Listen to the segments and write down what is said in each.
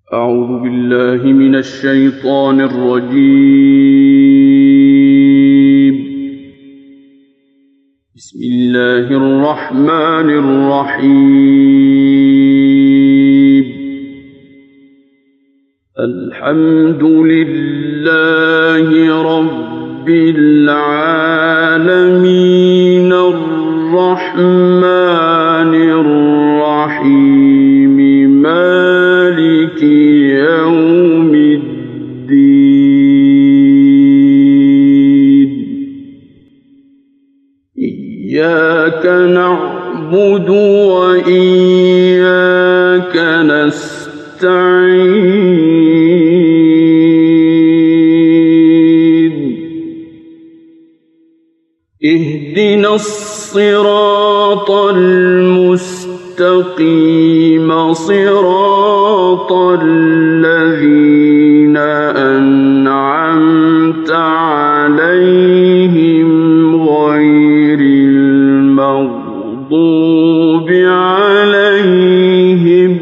أعوذ بالله من الشيطان الرجيم. بسم الله الرحمن الرحيم. الحمد لله رب العالمين الرحمن الرحيم مالك يوم الدين. إياك نعبد وإياك نستعين. اهدنا الصراط المستقيم صراط الذين أنعمت عليهم غير المغضوب عليهم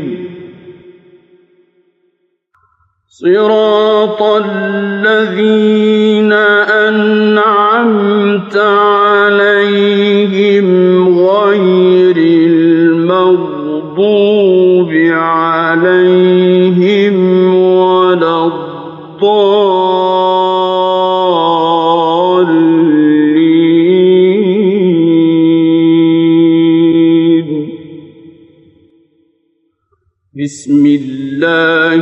صراط الذين أنعمت عليهم غير المغضوب عليهم ولا الضالين. بسم الله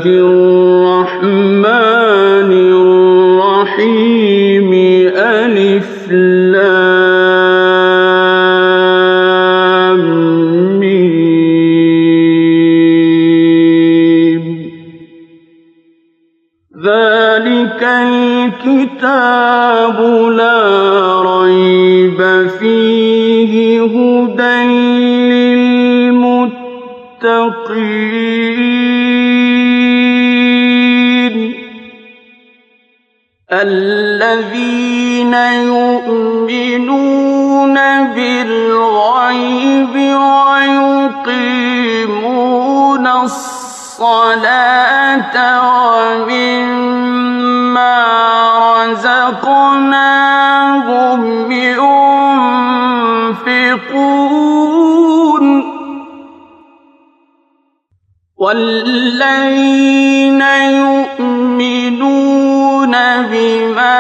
الرحمن الرحيم. ألف لام ميم. ذلك الكتاب لا ريب فيه هدى للمتقين الذين يؤمنون بالغيب ويقيمون الصلاة ومما رزقناهم ينفقون والذين يؤمنون بما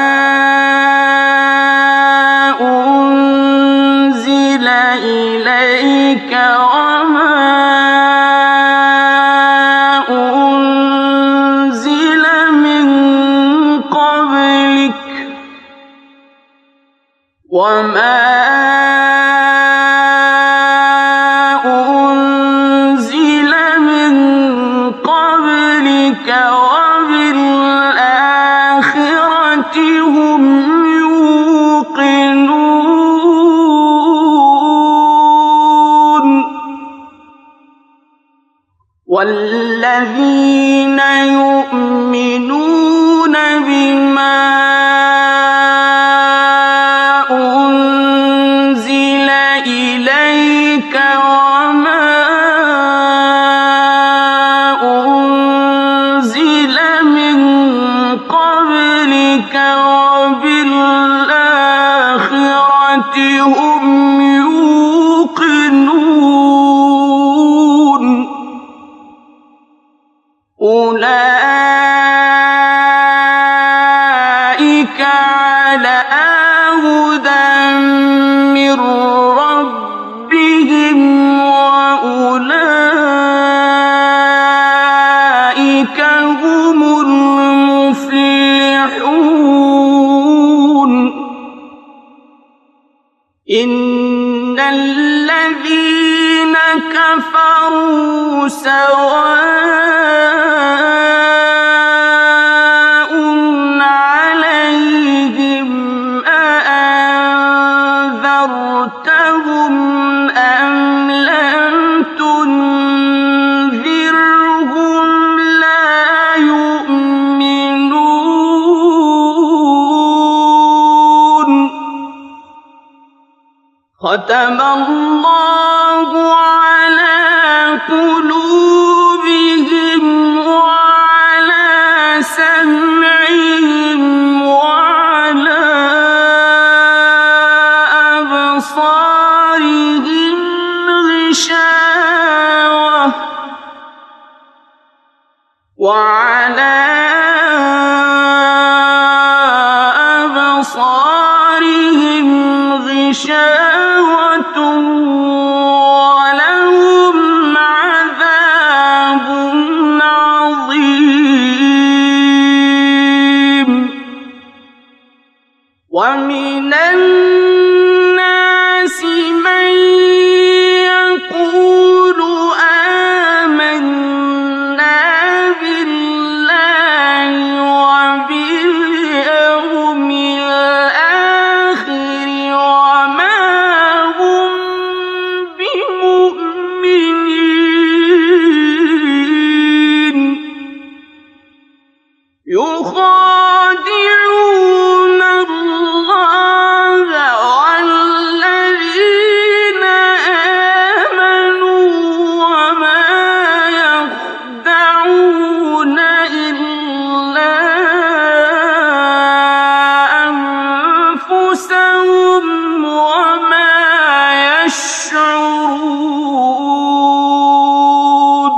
أنزل إليك وما أنزل من قبلك وبالآخرة هم يوقنون والذين يؤمنون بما أنزل إليك وما أنزل من قبلك وبالآخرة هم يوقنون أولئك على هدى من ربهم وأولئك هم المفلحون. إن الذين كفروا سواء عليهم أأنذرتهم أم لم تنذرهم لا يؤمنون. ختم الله على قلوبهم وعلى أبصارهم غشاوة ولهم عذاب عظيم ومن الناس من يقول آمنا بالله وباليوم الآخر وما هم بمؤمنين يخادعون الله والذين آمنوا وما يخدعون إلا أنفسهم وما يشعرون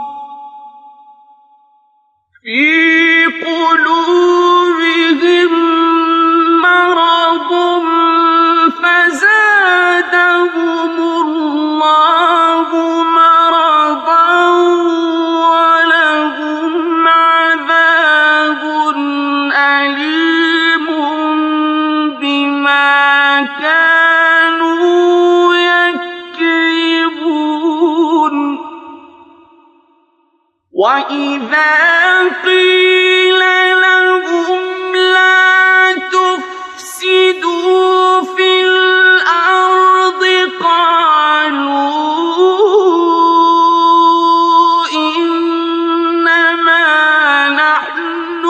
في قلوبهم مرض فزادهم الله مرضا ولهم عذاب أليم بما كانوا يكذبون وإذا قيل لهم لا تفسدوا في الأرض قالوا إنما نحن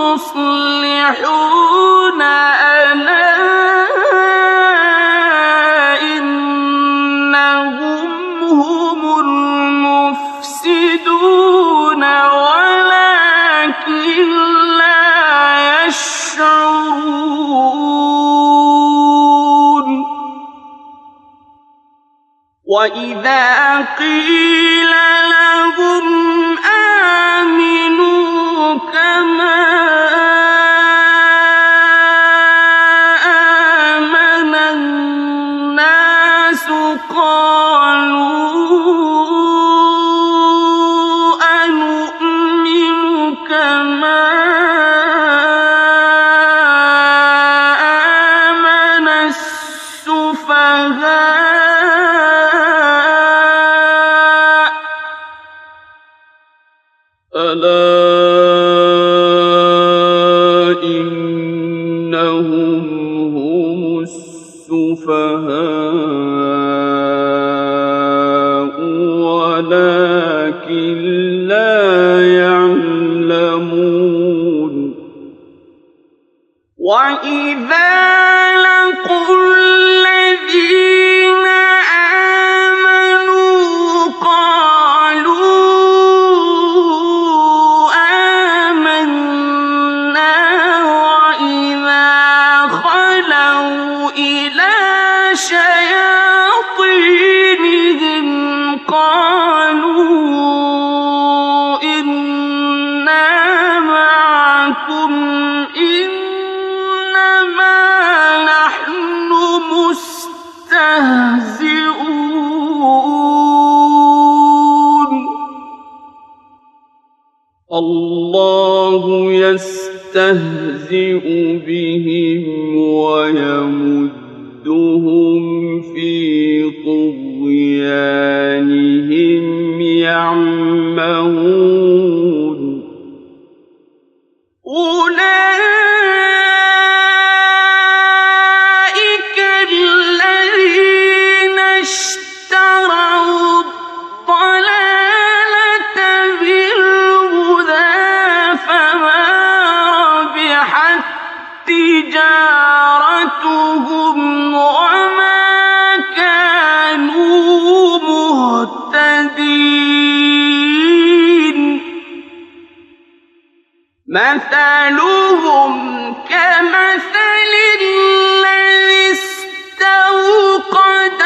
مصلحون ألا إنهم هم المفسدون ولكن لا يشعرون وإذا قيل لهم آمنوا كما آمن الناس قالوا أنؤمن كما آمن السفهاء ألا إنهم هم السفهاء ولكن لا يعلمون وإذا لقوا الذين آمنوا قالوا آمنا وإذا خلوا إلى شياطينهم قالوا إنا معكم إنما نحن مستهزئون الله يستهزئ بهم ويمدهم في طغيانهم يعمهون أولئك الذين اشتروا الضلالة بالهدى فما ربحت تجارتهم وما كانوا مهتدين مثلهم كمثل الذي استوقد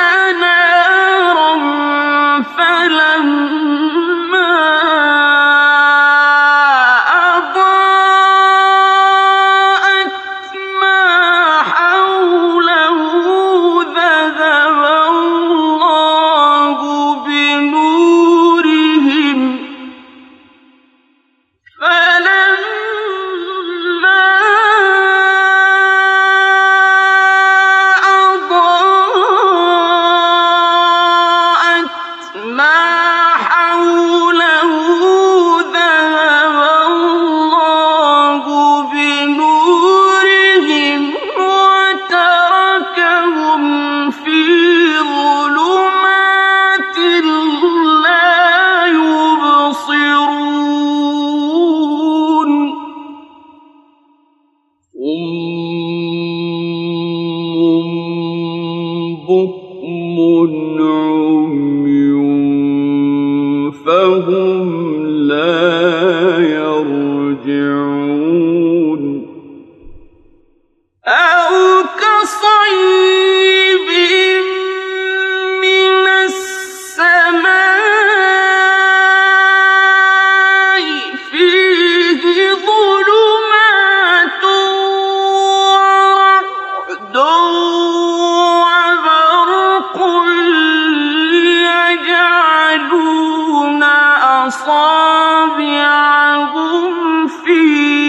نارا فلما لا يرجعون أو كصيب من السماء فيه ظلمات ورعد وبرق يجعلون أصابعهم في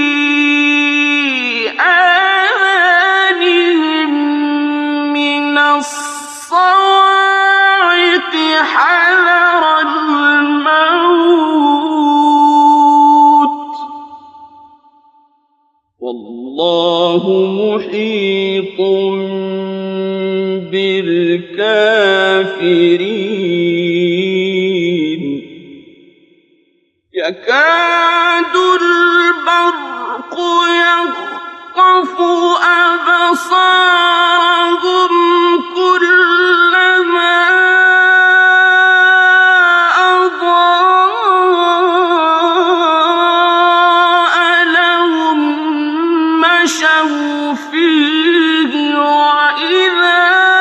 آذانهم من الصواعق حذر الموت والله محيط بالكافرين يكاد البرق يخطف أبصارهم كلما أضاء لهم مشوا فيه وإذا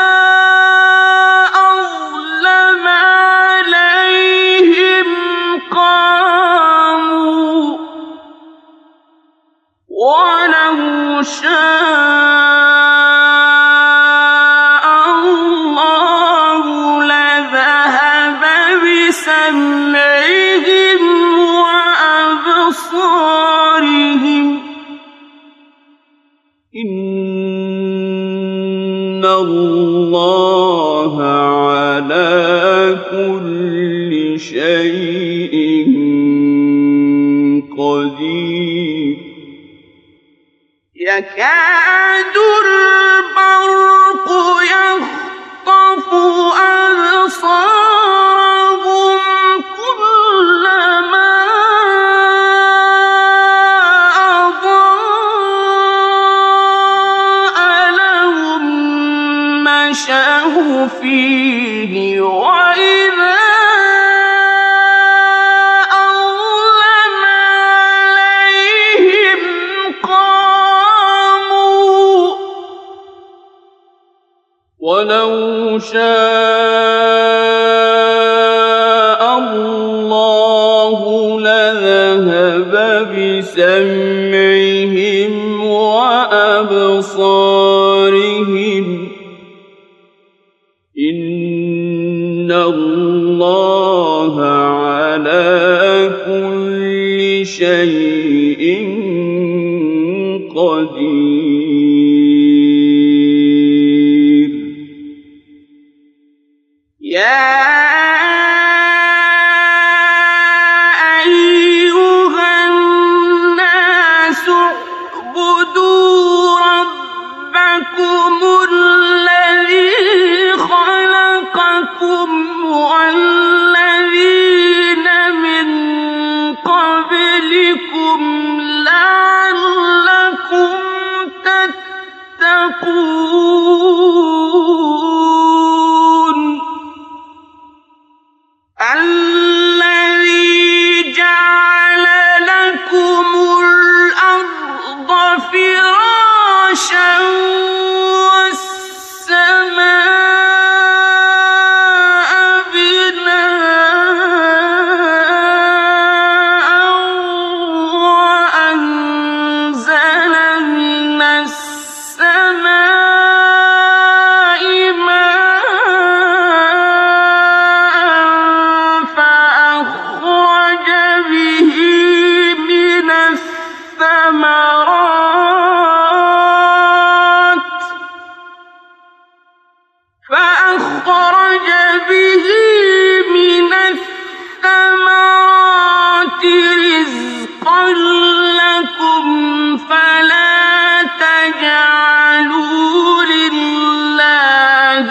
أظلم عليهم قاموا ولو شاء الله لذهب بسمعهم وأبصارهم إن الله على كل شيء قدير يكاد البرق يخطف أبصارهم كلما أضاء لهم مشوا فيه وإذا أظلم عليهم قاموا ولو شاء الله لذهب بسمعهم وأبصارهم إن الله على كل شيء قدير يا أيها الناس اعبدوا ربكم الذي خلقكم والذين من قبلكم لعلكم تتقون الذي جعل لكم الأرض فراشا والسماء بناء وأنزل من السماء ماء فأخرج به من الثمرات رزقا لكم فلا تجعلوا لله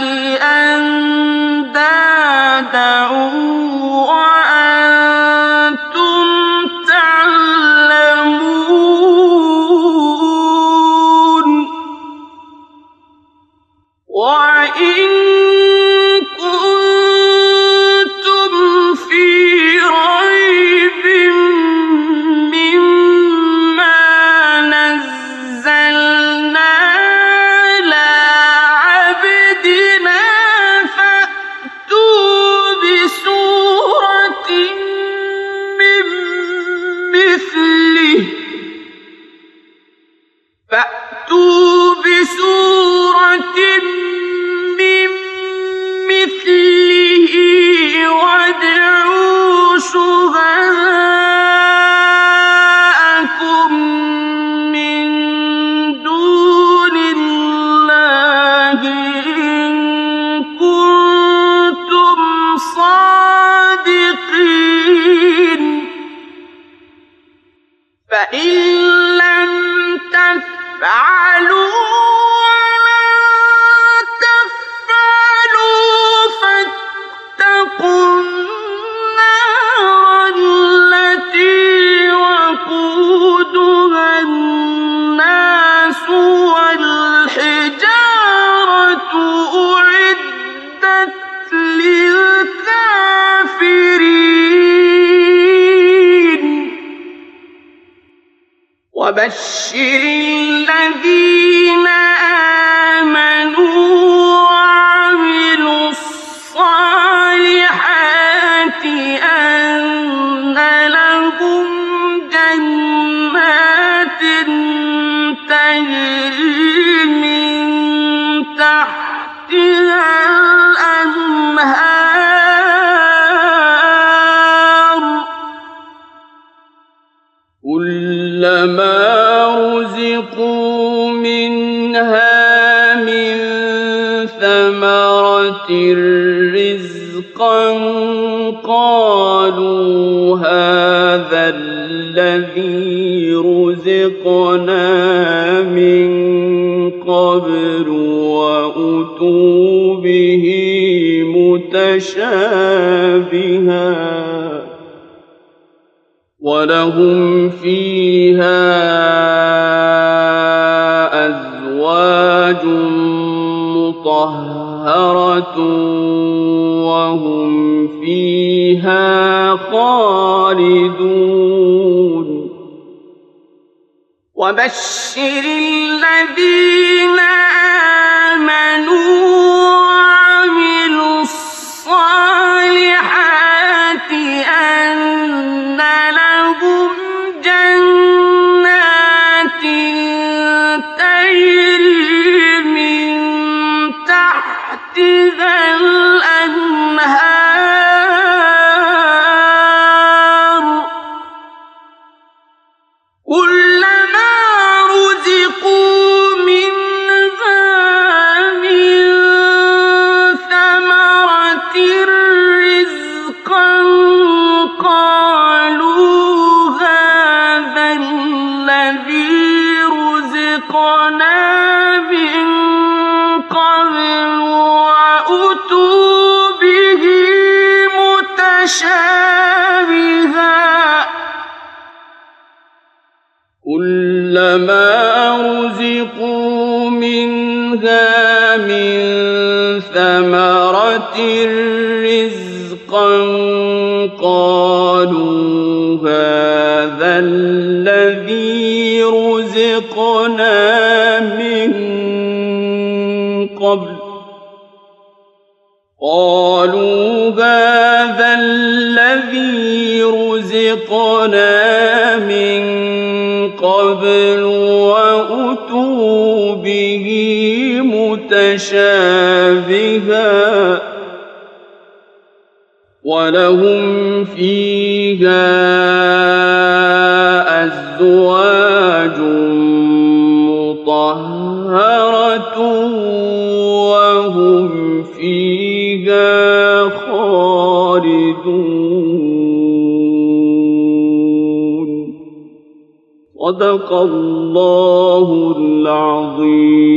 أندادا وأنتم تعلمون وإن كنتم في ريب فإن لم تفعلوا ولن تفعلوا فاتقوا النار التي وقودها الناس والحجارة أعدت للكافرين وبشر الذين آمنوا وعملوا الصالحات أن لهم جنات تجري من تحتها الأنهار كلما رزقوا منها من ثمرة رزقا قالوا هذا الذي رزقنا من قبل وأتوا به متشابها ولهم فيها أزواج مطهرة وهم فيها خالدون وبشر الذين آمنوا وعملوا الصالحات أن لهم جنات تجري من تحتها الأنهار كلما رزقوا منها من ثمرة رزقا قالوا هذا الذي رزقنا من قبل وأتوا به متشابها كلما رزقوا منها من ثمرة رزقا قالوا هذا الذي رزقنا من قبل وأتوا به متشابها ولهم فيها أزواج مطهرة وهم فيها خالدون صدق الله العظيم.